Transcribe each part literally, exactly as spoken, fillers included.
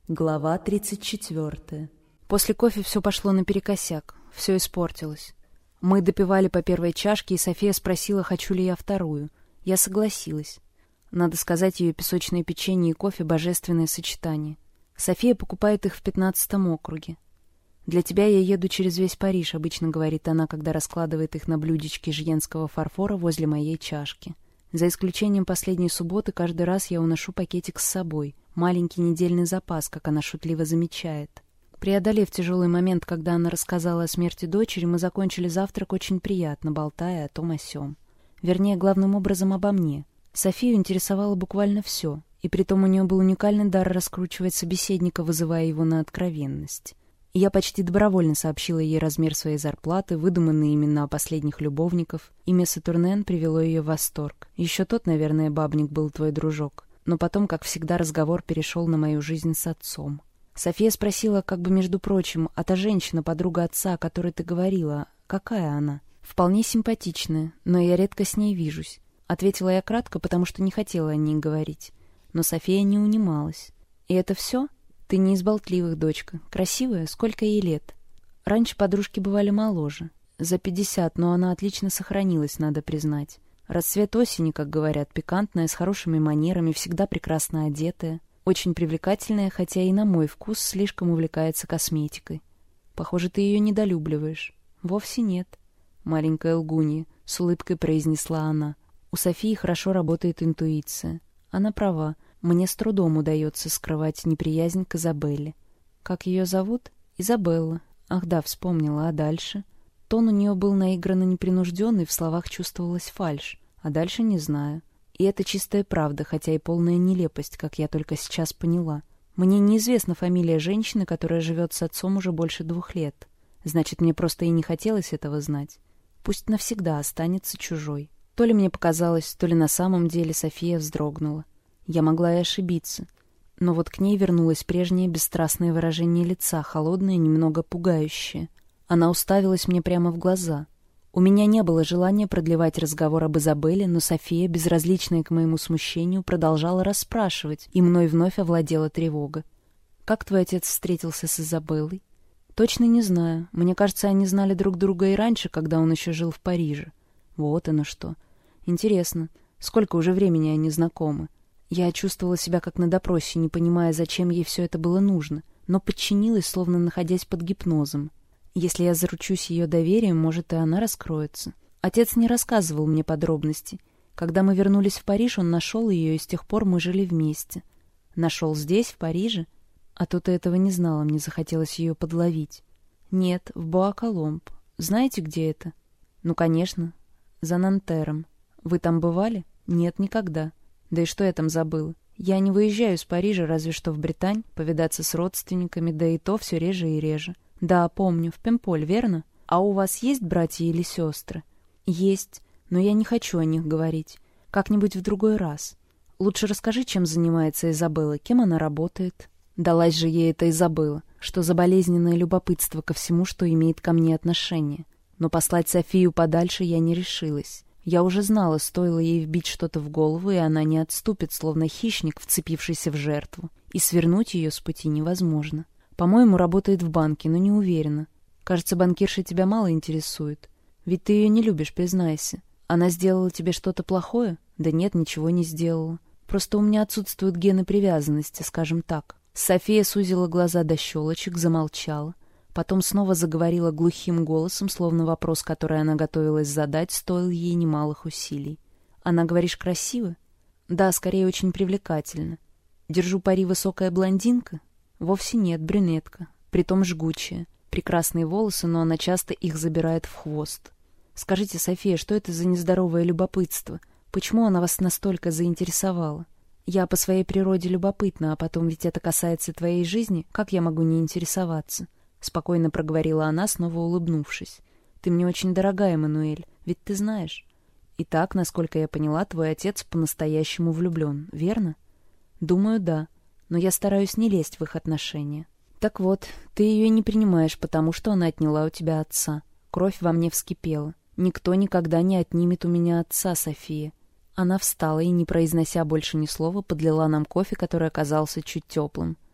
Глава тридцать четвертая. После кофе все пошло наперекосяк, все испортилось. Мы допивали по первой чашке, и София спросила, хочу ли я вторую. Я согласилась. Надо сказать, ее песочное печенье и кофе — божественное сочетание. София покупает их в пятнадцатом округе. «Для тебя я еду через весь Париж», — обычно говорит она, когда раскладывает их на блюдечке жьенского фарфора возле моей чашки. За исключением последней субботы, каждый раз я уношу пакетик с собой. Маленький недельный запас, как она шутливо замечает. Преодолев тяжелый момент, когда она рассказала о смерти дочери, мы закончили завтрак очень приятно, болтая о том о сём. Вернее, главным образом обо мне. Софию интересовало буквально все, и притом у нее был уникальный дар раскручивать собеседника, вызывая его на откровенность. И я почти добровольно сообщила ей размер своей зарплаты, выдуманные имена последних любовников. Имя Сатурнен привело ее в восторг. Еще тот, наверное, бабник был твой дружок. Но потом, как всегда, разговор перешел на мою жизнь с отцом. София спросила, как бы между прочим, а та женщина, подруга отца, о которой ты говорила, какая она? Вполне симпатичная, но я редко с ней вижусь. Ответила я кратко, потому что не хотела о ней говорить. Но София не унималась. И это все? Ты не из болтливых, дочка. Красивая? Сколько ей лет? Раньше подружки бывали моложе. За пятьдесят, но она отлично сохранилась, надо признать. Расцвет осени, как говорят, пикантная, с хорошими манерами, всегда прекрасно одетая. Очень привлекательная, хотя и на мой вкус слишком увлекается косметикой. Похоже, ты ее недолюбливаешь. Вовсе нет. Маленькая лгунья, с улыбкой произнесла она. У Софии хорошо работает интуиция. Она права. Мне с трудом удается скрывать неприязнь к Изабелле. Как ее зовут? Изабелла. Ах да, вспомнила. А дальше? Тон у нее был наигранно непринужденный, в словах чувствовалась фальшь. А дальше не знаю. И это чистая правда, хотя и полная нелепость, как я только сейчас поняла. Мне неизвестна фамилия женщины, которая живет с отцом уже больше двух лет. Значит, мне просто и не хотелось этого знать. Пусть навсегда останется чужой. То ли мне показалось, то ли на самом деле София вздрогнула. Я могла и ошибиться. Но вот к ней вернулось прежнее бесстрастное выражение лица, холодное, немного пугающее. Она уставилась мне прямо в глаза. У меня не было желания продлевать разговор об Изабелле, но София, безразличная к моему смущению, продолжала расспрашивать, и мной вновь овладела тревога. «Как твой отец встретился с Изабеллой?» «Точно не знаю. Мне кажется, они знали друг друга и раньше, когда он еще жил в Париже». «Вот оно что. Интересно, сколько уже времени они знакомы?» Я чувствовала себя как на допросе, не понимая, зачем ей все это было нужно, но подчинилась, словно находясь под гипнозом. Если я заручусь ее доверием, может, и она раскроется. Отец не рассказывал мне подробностей. Когда мы вернулись в Париж, он нашел ее, и с тех пор мы жили вместе. Нашел здесь, в Париже? А то ты этого не знала, мне захотелось ее подловить. Нет, в Буа-Коломб. Знаете, где это? Ну, конечно, за Нантером. Вы там бывали? Нет, никогда. Да и что я там забыла? Я не выезжаю из Парижа, разве что в Британь, повидаться с родственниками, да и то все реже и реже. Да, помню, в Пемполь, верно? А у вас есть братья или сестры? Есть, но я не хочу о них говорить. Как-нибудь в другой раз. Лучше расскажи, чем занимается Изабелла, кем она работает. Далась же ей эта Изабелла, что за болезненное любопытство ко всему, что имеет ко мне отношение. Но послать Софию подальше я не решилась. Я уже знала, стоило ей вбить что-то в голову, и она не отступит, словно хищник, вцепившийся в жертву. И свернуть ее с пути невозможно. По-моему, работает в банке, но не уверена. Кажется, банкирша тебя мало интересует. Ведь ты ее не любишь, признайся. Она сделала тебе что-то плохое? Да нет, ничего не сделала. Просто у меня отсутствуют гены привязанности, скажем так. София сузила глаза до щелочек, замолчала. Потом снова заговорила глухим голосом, словно вопрос, который она готовилась задать, стоил ей немалых усилий. «Она, говоришь, красива?» «Да, скорее, очень привлекательна. Держу пари, высокая блондинка?» «Вовсе нет, брюнетка. Притом жгучая. Прекрасные волосы, но она часто их забирает в хвост. Скажите, София, что это за нездоровое любопытство? Почему она вас настолько заинтересовала? Я по своей природе любопытна, а потом ведь это касается твоей жизни. Как я могу не интересоваться?» Спокойно проговорила она, снова улыбнувшись. «Ты мне очень дорога, Эммануэль, ведь ты знаешь. Итак, насколько я поняла, твой отец по-настоящему влюблен, верно?» «Думаю, да, но я стараюсь не лезть в их отношения». «Так вот, ты ее не принимаешь, потому что она отняла у тебя отца. Кровь во мне вскипела. Никто никогда не отнимет у меня отца, София». Она встала и, не произнося больше ни слова, подлила нам кофе, который оказался чуть теплым.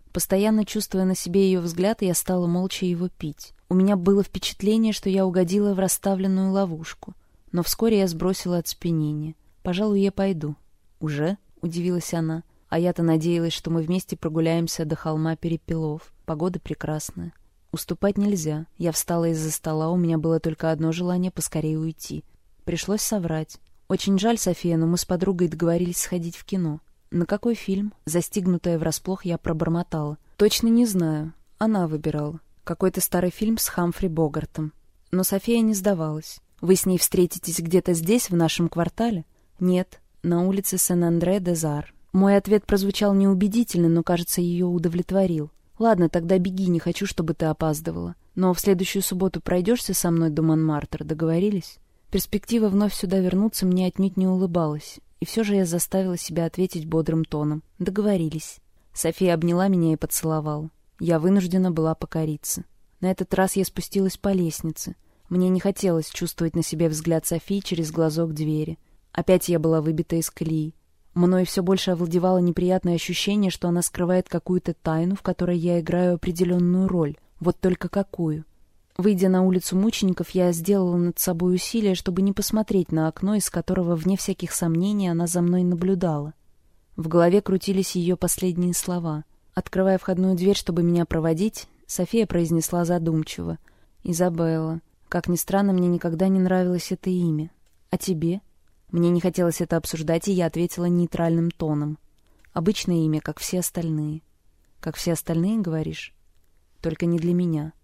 Постоянно чувствуя на себе ее взгляд, я стала молча его пить. У меня было впечатление, что я угодила в расставленную ловушку. Но вскоре я сбросила оцепенение. «Пожалуй, я пойду». «Уже?» — удивилась она. А я-то надеялась, что мы вместе прогуляемся до холма Перепелов. Погода прекрасная. Уступать нельзя. Я встала из-за стола, у меня было только одно желание — поскорее уйти. Пришлось соврать. «Очень жаль, София, но мы с подругой договорились сходить в кино». «На какой фильм?» Застигнутая врасплох, я пробормотала. «Точно не знаю. Она выбирала. Какой-то старый фильм с Хамфри Богартом». Но София не сдавалась. «Вы с ней встретитесь где-то здесь, в нашем квартале?» «Нет, на улице Сен-Андре-де-Зар». Мой ответ прозвучал неубедительно, но, кажется, ее удовлетворил. «Ладно, тогда беги, не хочу, чтобы ты опаздывала. Но в следующую субботу пройдешься со мной до Монмартра, договорились?» Перспектива вновь сюда вернуться мне отнюдь не улыбалась. И все же я заставила себя ответить бодрым тоном. «Договорились». София обняла меня и поцеловала. Я вынуждена была покориться. На этот раз я спустилась по лестнице. Мне не хотелось чувствовать на себе взгляд Софии через глазок двери. Опять я была выбита из колеи. Мною все больше овладевало неприятное ощущение, что она скрывает какую-то тайну, в которой я играю определенную роль. Вот только какую. Выйдя на улицу Мучеников, я сделала над собой усилие, чтобы не посмотреть на окно, из которого, вне всяких сомнений, она за мной наблюдала. В голове крутились ее последние слова. Открывая входную дверь, чтобы меня проводить, София произнесла задумчиво. «Изабелла. Как ни странно, мне никогда не нравилось это имя. А тебе?» Мне не хотелось это обсуждать, и я ответила нейтральным тоном. «Обычное имя, как все остальные». «Как все остальные, говоришь?» «Только не для меня».